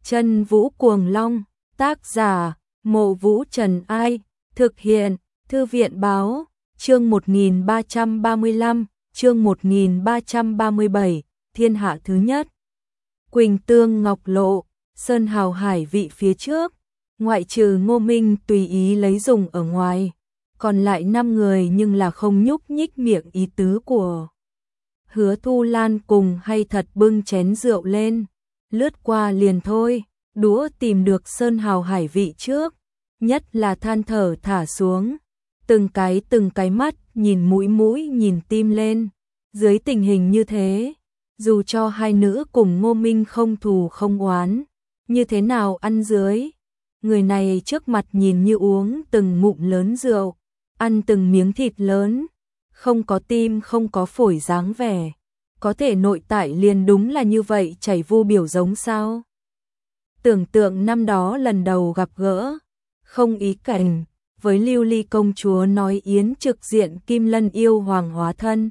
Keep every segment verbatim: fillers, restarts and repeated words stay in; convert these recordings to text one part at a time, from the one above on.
Chân Vũ Cuồng Long, tác giả, Mộ Vũ Trần Ai, thực hiện, Thư viện Báo, chương một nghìn ba trăm ba mươi lăm, chương một nghìn ba trăm ba mươi bảy, thiên hạ thứ nhất. Quỳnh Tương Ngọc Lộ, Sơn Hào Hải vị phía trước, ngoại trừ Ngô Minh tùy ý lấy dùng ở ngoài, còn lại năm người nhưng là không nhúc nhích miệng ý tứ của Hứa Thu Lan cùng hay thật bưng chén rượu lên, lướt qua liền thôi, đũa tìm được Sơn Hào Hải vị trước, nhất là than thở thả xuống, từng cái từng cái mắt nhìn mũi mũi nhìn tim lên, dưới tình hình như thế, dù cho hai nữ cùng Ngô Minh không thù không oán, như thế nào ăn dưới, người này trước mặt nhìn như uống từng ngụm lớn rượu, ăn từng miếng thịt lớn, không có tim không có phổi dáng vẻ, có thể nội tại liền đúng là như vậy chảy vu biểu giống sao. Tưởng tượng năm đó lần đầu gặp gỡ, không ý cảnh, với Lưu Ly công chúa nói yến trực diện Kim Lân yêu hoàng hóa thân,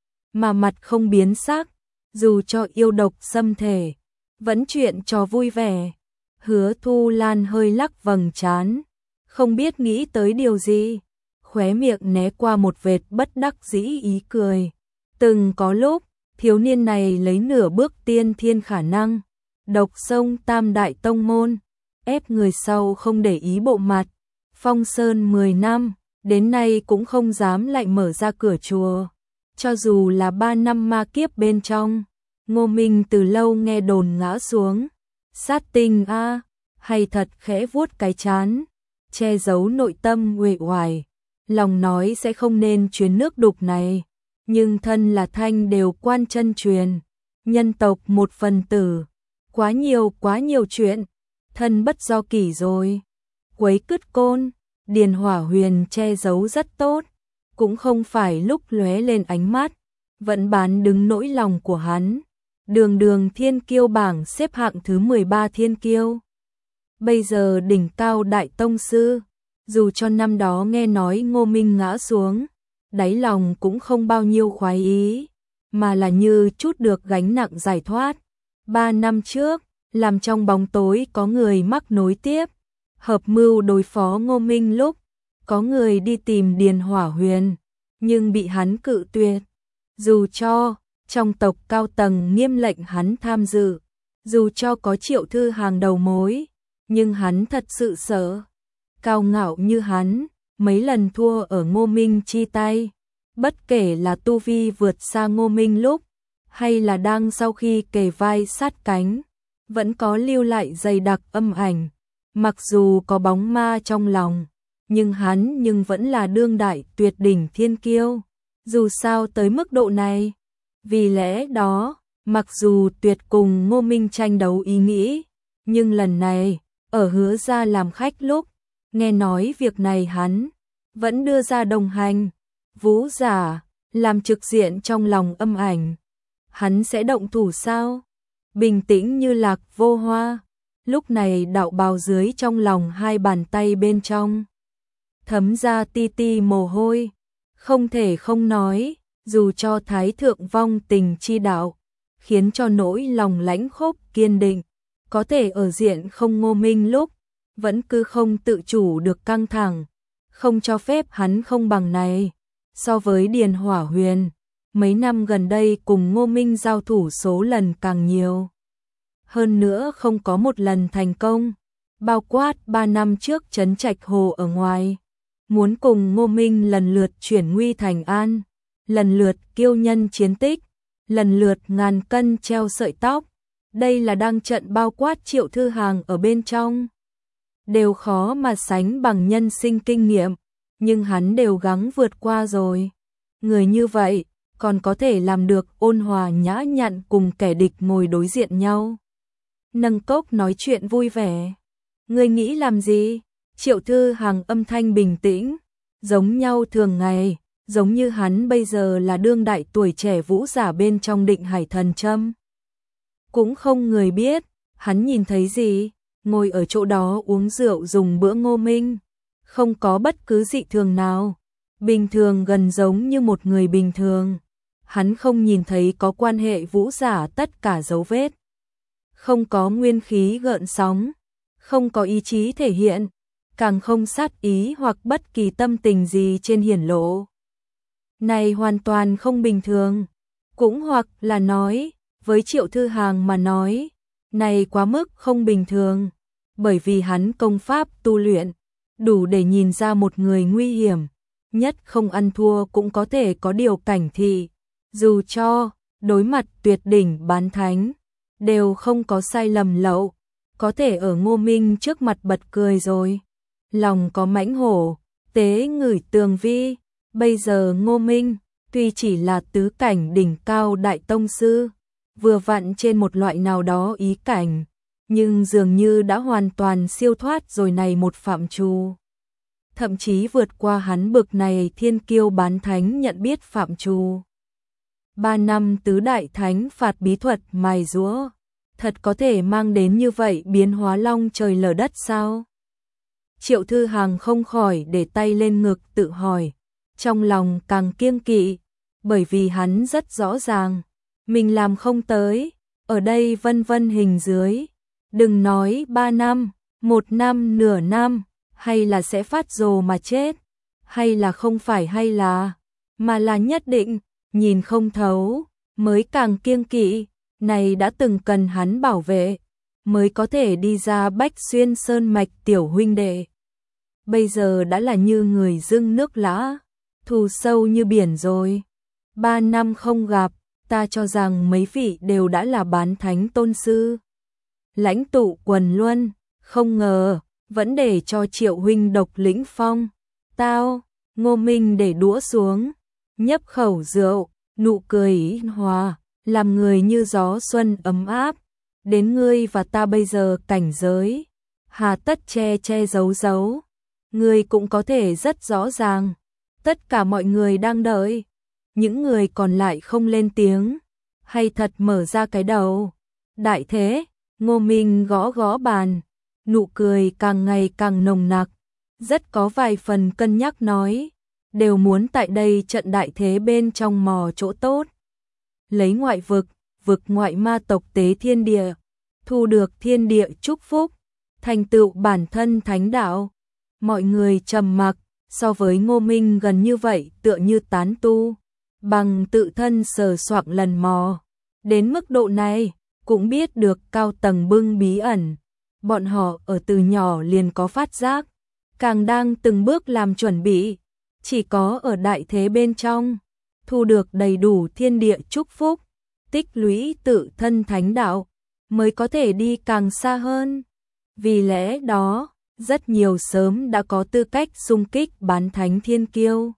mà mặt không biến sắc, dù cho yêu độc xâm thể, vẫn chuyện trò vui vẻ. Hứa Thu Lan hơi lắc vầng trán, không biết nghĩ tới điều gì, khóe miệng né qua một vệt bất đắc dĩ ý cười. Từng có lúc, thiếu niên này lấy nửa bước tiên thiên khả năng, độc sông tam đại tông môn, ép người sau không để ý bộ mặt. Phong sơn mười năm, đến nay cũng không dám lại mở ra cửa chùa. Cho dù là ba năm ma kiếp bên trong, Ngô Minh từ lâu nghe đồn ngã xuống. Sát tinh a, à, hay thật khẽ vuốt cái chán, che giấu nội tâm uể oải, lòng nói sẽ không nên truyền nước đục này, nhưng thân là thanh đều quan chân truyền, nhân tộc một phần tử, quá nhiều quá nhiều chuyện, thân bất do kỷ rồi. Quấy cứt côn, Điền Hỏa Huyền che giấu rất tốt, cũng không phải lúc lóe lên ánh mắt, vẫn bán đứng nỗi lòng của hắn. Đường đường thiên kiêu bảng xếp hạng thứ mười ba thiên kiêu. Bây giờ đỉnh cao đại tông sư, dù cho năm đó nghe nói Ngô Minh ngã xuống, đáy lòng cũng không bao nhiêu khoái ý, mà là như chút được gánh nặng giải thoát. Ba năm trước, làm trong bóng tối có người mắc nối tiếp, hợp mưu đối phó Ngô Minh lúc, có người đi tìm Điền Hỏa Huyền, nhưng bị hắn cự tuyệt. Dù cho trong tộc cao tầng nghiêm lệnh hắn tham dự, dù cho có Triệu Thư hàng đầu mối, nhưng hắn thật sự sợ. Cao ngạo như hắn, mấy lần thua ở Ngô Minh chi tay, bất kể là tu vi vượt xa Ngô Minh lúc, hay là đang sau khi kề vai sát cánh, vẫn có lưu lại dày đặc âm ảnh. Mặc dù có bóng ma trong lòng, nhưng hắn nhưng vẫn là đương đại tuyệt đỉnh thiên kiêu. Dù sao tới mức độ này, vì lẽ đó, mặc dù tuyệt cùng Ngô Minh tranh đấu ý nghĩ, nhưng lần này, ở Hứa gia làm khách lúc, nghe nói việc này hắn vẫn đưa ra đồng hành. Vũ giả, làm trực diện trong lòng âm ảnh. Hắn sẽ động thủ sao? Bình tĩnh như Lạc Vô Hoa, lúc này đạo bào dưới trong lòng hai bàn tay bên trong thấm ra ti ti mồ hôi, không thể không nói, dù cho thái thượng vong tình chi đạo, khiến cho nỗi lòng lãnh khốc kiên định, có thể ở diện không Ngô Minh lúc, vẫn cứ không tự chủ được căng thẳng, không cho phép hắn không bằng này. So với Điền Hỏa Huyền, mấy năm gần đây cùng Ngô Minh giao thủ số lần càng nhiều. Hơn nữa không có một lần thành công, bao quát ba năm trước trấn Trạch Hồ ở ngoài, muốn cùng Ngô Minh lần lượt chuyển nguy thành an, lần lượt kiêu nhân chiến tích, lần lượt ngàn cân treo sợi tóc, đây là đang trận bao quát Triệu Thư hàng ở bên trong. Đều khó mà sánh bằng nhân sinh kinh nghiệm, nhưng hắn đều gắng vượt qua rồi. Người như vậy, còn có thể làm được ôn hòa nhã nhặn cùng kẻ địch ngồi đối diện nhau. Nâng cốc nói chuyện vui vẻ. Ngươi nghĩ làm gì? Triệu Thư hàng âm thanh bình tĩnh, giống nhau thường ngày, giống như hắn bây giờ là đương đại tuổi trẻ vũ giả bên trong Định Hải Thần Châm. Cũng không người biết, hắn nhìn thấy gì, ngồi ở chỗ đó uống rượu dùng bữa Ngô Minh, không có bất cứ dị thường nào, bình thường gần giống như một người bình thường. Hắn không nhìn thấy có quan hệ vũ giả tất cả dấu vết. không có nguyên khí gợn sóng, không có ý chí thể hiện, càng không sát ý hoặc bất kỳ tâm tình gì trên hiển lộ. Này hoàn toàn không bình thường, cũng hoặc là nói, với Triệu Thư Hàng mà nói, này quá mức không bình thường, bởi vì hắn công pháp tu luyện, đủ để nhìn ra một người nguy hiểm, nhất không ăn thua cũng có thể có điều cảnh thị, dù cho đối mặt tuyệt đỉnh bán thánh, đều không có sai lầm lậu, có thể ở Ngô Minh trước mặt bật cười rồi. Lòng có mãnh hổ, tế ngửi tường vi, bây giờ Ngô Minh, tuy chỉ là tứ cảnh đỉnh cao đại tông sư, vừa vặn trên một loại nào đó ý cảnh, nhưng dường như đã hoàn toàn siêu thoát rồi này một phạm trù. Thậm chí vượt qua hắn bực này thiên kiêu bán thánh nhận biết phạm trù. Ba năm tứ đại thánh phạt bí thuật mài giũa, thật có thể mang đến như vậy biến hóa long trời lở đất sao? Triệu Thư Hàng không khỏi để tay lên ngực tự hỏi, trong lòng càng kiêng kỵ, bởi vì hắn rất rõ ràng, mình làm không tới, ở đây vân vân hình dưới, đừng nói ba năm, một năm nửa năm, hay là sẽ phát rồ mà chết, hay là không phải hay là, mà là nhất định, nhìn không thấu, mới càng kiêng kỵ, này đã từng cần hắn bảo vệ, mới có thể đi ra Bách Xuyên Sơn Mạch tiểu huynh đệ. Bây giờ đã là như người dưng nước lã, thù sâu như biển rồi. Ba năm không gặp, ta cho rằng mấy vị đều đã là bán thánh tôn sư. Lãnh tụ quần luân, không ngờ, vẫn để cho Triệu huynh độc lĩnh phong. Tao, Ngô Minh để đũa xuống, nhấp khẩu rượu, nụ cười ý hòa, làm người như gió xuân ấm áp. Đến ngươi và ta bây giờ cảnh giới, hà tất che che giấu giấu. Ngươi cũng có thể rất rõ ràng, tất cả mọi người đang đợi, những người còn lại không lên tiếng, hay thật mở ra cái đầu. Đại thế, Ngô Minh gõ gõ bàn, nụ cười càng ngày càng nồng nặc, rất có vài phần cân nhắc nói, đều muốn tại đây trận đại thế bên trong mò chỗ tốt. Lấy ngoại vực, vực ngoại ma tộc tế thiên địa, thu được thiên địa chúc phúc, thành tựu bản thân thánh đạo. Mọi người trầm mặc, so với Ngô Minh gần như vậy tựa như tán tu, bằng tự thân sờ soạng lần mò. Đến mức độ này, cũng biết được cao tầng bưng bí ẩn. Bọn họ ở từ nhỏ liền có phát giác, càng đang từng bước làm chuẩn bị. Chỉ có ở đại thế bên trong, thu được đầy đủ thiên địa chúc phúc, tích lũy tự thân thánh đạo, mới có thể đi càng xa hơn. Vì lẽ đó, rất nhiều sớm đã có tư cách xung kích bán thánh thiên kiêu.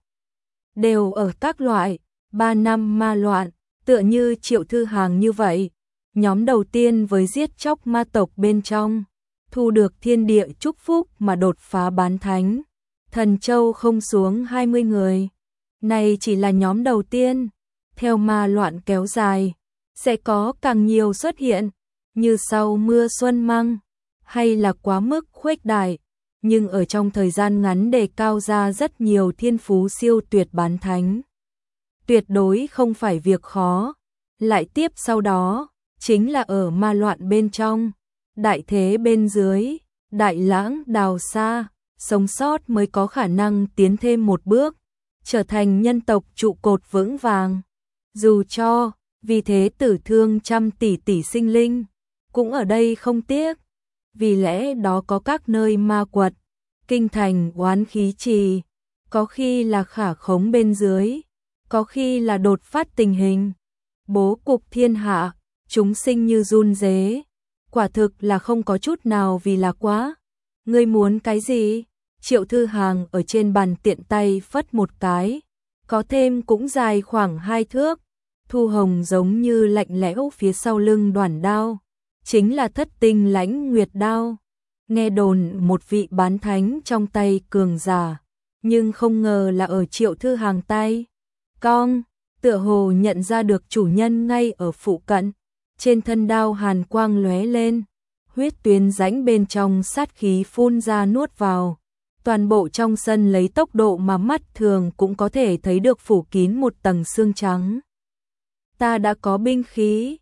Đều ở các loại, ba năm ma loạn, tựa như Triệu Thư Hàng như vậy. Nhóm đầu tiên với giết chóc ma tộc bên trong, thu được thiên địa chúc phúc mà đột phá bán thánh. Thần Châu không xuống hai mươi người. Này chỉ là nhóm đầu tiên. Theo ma loạn kéo dài, sẽ có càng nhiều xuất hiện, như sau mưa xuân măng, hay là quá mức khuếch đại, nhưng ở trong thời gian ngắn đề cao ra rất nhiều thiên phú siêu tuyệt bán thánh. Tuyệt đối không phải việc khó. Lại tiếp sau đó, chính là ở ma loạn bên trong, đại thế bên dưới, đại lãng đào xa, sống sót mới có khả năng tiến thêm một bước, trở thành nhân tộc trụ cột vững vàng. Dù cho, vì thế tử thương trăm tỷ tỷ sinh linh, cũng ở đây không tiếc. Vì lẽ đó có các nơi ma quật, kinh thành oán khí trì, có khi là khả khống bên dưới, có khi là đột phát tình hình. Bố cục thiên hạ, chúng sinh như run rế, quả thực là không có chút nào vì là quá. Ngươi muốn cái gì? Triệu Thư Hàng ở trên bàn tiện tay phất một cái, có thêm cũng dài khoảng hai thước, thu hồng giống như lạnh lẽo phía sau lưng đoản đao, chính là thất tinh lãnh nguyệt đao. Nghe đồn một vị bán thánh trong tay cường giả, nhưng không ngờ là ở Triệu Thư Hàng tay. Cong, tựa hồ nhận ra được chủ nhân ngay ở phụ cận, trên thân đao hàn quang lóe lên, huyết tuyến rãnh bên trong sát khí phun ra nuốt vào. Toàn bộ trong sân lấy tốc độ mà mắt thường cũng có thể thấy được phủ kín một tầng xương trắng. Ta đã có binh khí.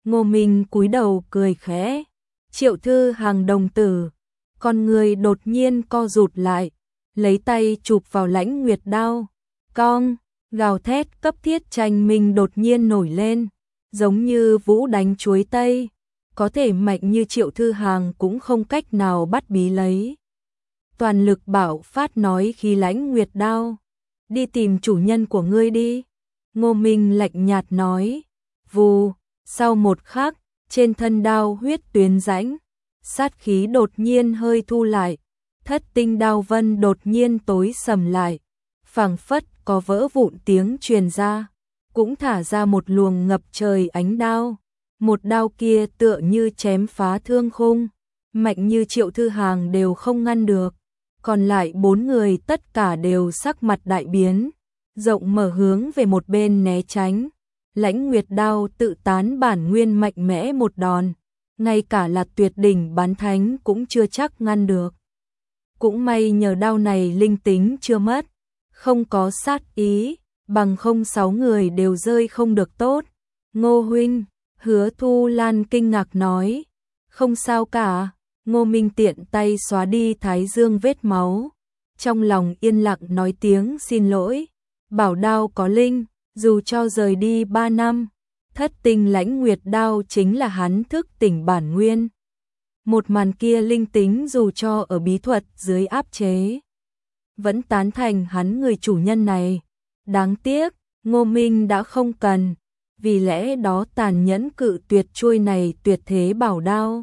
Ngô Minh cúi đầu cười khẽ. Triệu Thư Hàng đồng tử, con người đột nhiên co rụt lại, lấy tay chụp vào Lãnh Nguyệt đao. Cong, gào thét cấp thiết tranh minh đột nhiên nổi lên, giống như vũ đánh chuối tây, có thể mạnh như Triệu Thư Hàng cũng không cách nào bắt bí lấy. Toàn lực bạo phát nói khi Lãnh Nguyệt đao, đi tìm chủ nhân của ngươi đi. Ngô Minh lạnh nhạt nói. Vù, sau một khắc, trên thân đao huyết tuyến rãnh, sát khí đột nhiên hơi thu lại, thất tinh đao vân đột nhiên tối sầm lại, phảng phất có vỡ vụn tiếng truyền ra, cũng thả ra một luồng ngập trời ánh đao. Một đao kia tựa như chém phá thương khung, mạnh như Triệu Thư Hàng đều không ngăn được. Còn lại bốn người tất cả đều sắc mặt đại biến, rộng mở hướng về một bên né tránh. Lãnh Nguyệt đao tự tán bản nguyên mạnh mẽ một đòn, ngay cả là tuyệt đỉnh bán thánh cũng chưa chắc ngăn được. Cũng may nhờ đao này linh tính chưa mất, không có sát ý, bằng không sáu người đều rơi không được tốt. Ngô huynh, Hứa Thu Lan kinh ngạc nói. Không sao cả. Ngô Minh tiện tay xóa đi thái dương vết máu, trong lòng yên lặng nói tiếng xin lỗi. Bảo đao có linh, dù cho rời đi ba năm, thất tinh Lãnh Nguyệt đao chính là hắn thức tỉnh bản nguyên. Một màn kia linh tính dù cho ở bí thuật dưới áp chế, vẫn tán thành hắn người chủ nhân này. Đáng tiếc, Ngô Minh đã không cần, vì lẽ đó tàn nhẫn cự tuyệt chuôi này tuyệt thế bảo đao.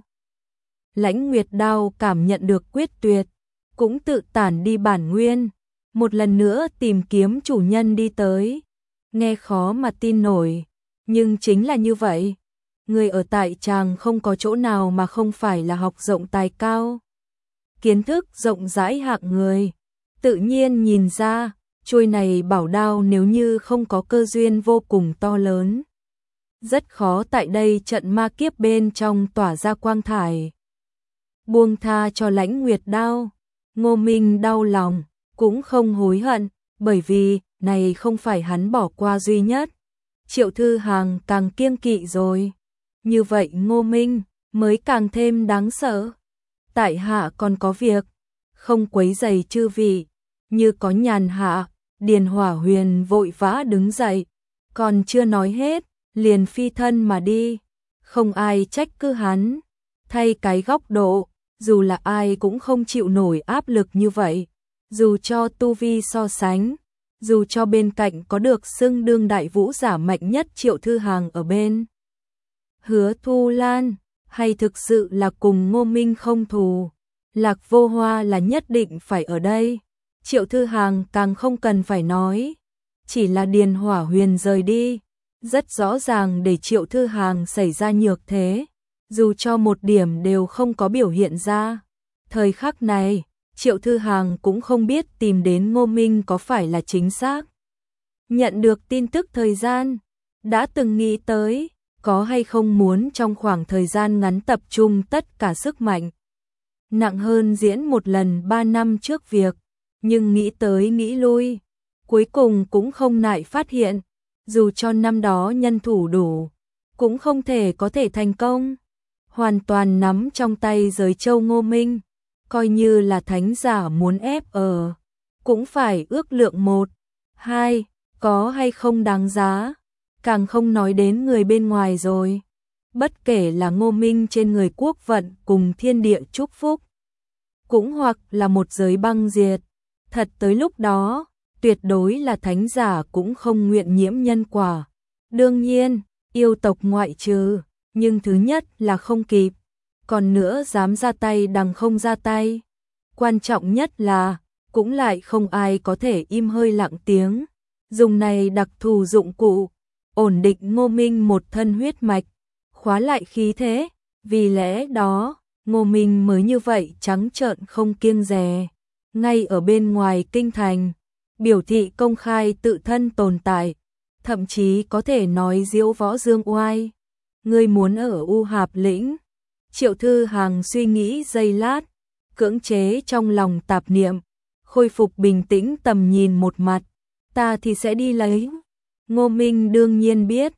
Lãnh Nguyệt đao cảm nhận được quyết tuyệt, cũng tự tản đi bản nguyên, một lần nữa tìm kiếm chủ nhân đi tới. Nghe khó mà tin nổi, nhưng chính là như vậy. Người ở tại tràng không có chỗ nào mà không phải là học rộng tài cao, kiến thức rộng rãi hạng người, tự nhiên nhìn ra, chuôi này bảo đao nếu như không có cơ duyên vô cùng to lớn, rất khó tại đây trận ma kiếp bên trong tỏa ra quang thải. Buông tha cho Lãnh Nguyệt đao, Ngô Minh đau lòng, cũng không hối hận, bởi vì này không phải hắn bỏ qua duy nhất. Triệu Thư Hàng càng kiêng kỵ rồi, như vậy Ngô Minh mới càng thêm đáng sợ. Tại hạ còn có việc, không quấy rầy chư vị. Như có nhàn hạ, Điền Hỏa Huyền vội vã đứng dậy, còn chưa nói hết, liền phi thân mà đi. Không ai trách cứ hắn, thay cái góc độ, dù là ai cũng không chịu nổi áp lực như vậy. Dù cho tu vi so sánh, dù cho bên cạnh có được xưng đương đại vũ giả mạnh nhất Triệu Thư Hàng ở bên. Hứa Thu Lan, hay thực sự là cùng Ngô Minh không thù, Lạc Vô Hoa là nhất định phải ở đây. Triệu Thư Hàng càng không cần phải nói, chỉ là Điền Hỏa Huyền rời đi, rất rõ ràng để Triệu Thư Hàng xảy ra nhược thế, dù cho một điểm đều không có biểu hiện ra. Thời khắc này, Triệu Thư Hàng cũng không biết tìm đến Ngô Minh có phải là chính xác. Nhận được tin tức thời gian, đã từng nghĩ tới, có hay không muốn trong khoảng thời gian ngắn tập trung tất cả sức mạnh. Nặng hơn diễn một lần ba năm trước việc, nhưng nghĩ tới nghĩ lui, cuối cùng cũng không nại phát hiện, dù cho năm đó nhân thủ đủ, cũng không thể có thể thành công. Hoàn toàn nắm trong tay giới châu Ngô Minh, coi như là thánh giả muốn ép ở, cũng phải ước lượng một, hai, có hay không đáng giá, càng không nói đến người bên ngoài rồi. Bất kể là Ngô Minh trên người quốc vận cùng thiên địa chúc phúc, cũng hoặc là một giới băng diệt, thật tới lúc đó, tuyệt đối là thánh giả cũng không nguyện nhiễm nhân quả. Đương nhiên, yêu tộc ngoại trừ, nhưng thứ nhất là không kịp, còn nữa dám ra tay đằng không ra tay. Quan trọng nhất là, cũng lại không ai có thể im hơi lặng tiếng, dùng này đặc thù dụng cụ, ổn định Ngô Minh một thân huyết mạch, khóa lại khí thế, vì lẽ đó, Ngô Minh mới như vậy trắng trợn không kiêng dè, ngay ở bên ngoài kinh thành, biểu thị công khai tự thân tồn tại, thậm chí có thể nói diễu võ dương oai. Ngươi muốn ở U Hạp lĩnh? Triệu Thư Hàng suy nghĩ giây lát, cưỡng chế trong lòng tạp niệm, khôi phục bình tĩnh tầm nhìn một mặt. Ta thì sẽ đi lấy. Ngô Minh đương nhiên biết,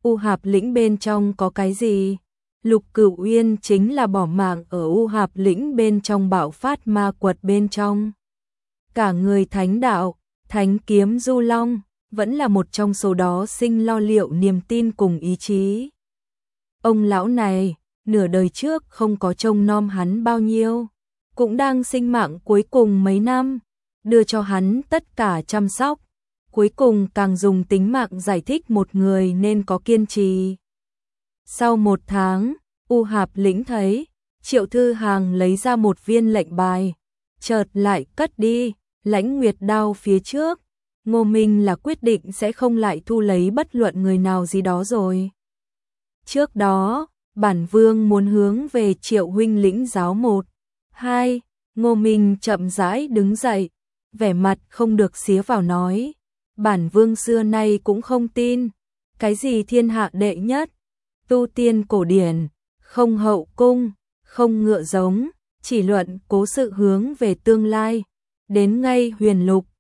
U Hạp lĩnh bên trong có cái gì? Lục Cửu Uyên chính là bỏ mạng ở U Hạp lĩnh bên trong bạo phát ma quật bên trong. Cả người thánh đạo, thánh kiếm du long, vẫn là một trong số đó sinh lo liệu niềm tin cùng ý chí. Ông lão này, nửa đời trước không có trông nom hắn bao nhiêu, cũng đang sinh mạng cuối cùng mấy năm, đưa cho hắn tất cả chăm sóc, cuối cùng càng dùng tính mạng giải thích một người nên có kiên trì. Sau một tháng, U Hạp lĩnh thấy, Triệu Thư Hàng lấy ra một viên lệnh bài, chợt lại cất đi, Lãnh Nguyệt đao phía trước, Ngô Minh là quyết định sẽ không lại thu lấy bất luận người nào gì đó rồi. Trước đó, bản vương muốn hướng về Triệu huynh lĩnh giáo một, hai, Ngô Minh chậm rãi đứng dậy, vẻ mặt không được xía vào nói, bản vương xưa nay cũng không tin, cái gì thiên hạ đệ nhất, tu tiên cổ điển, không hậu cung, không ngựa giống, chỉ luận cố sự hướng về tương lai, đến ngay huyền lục,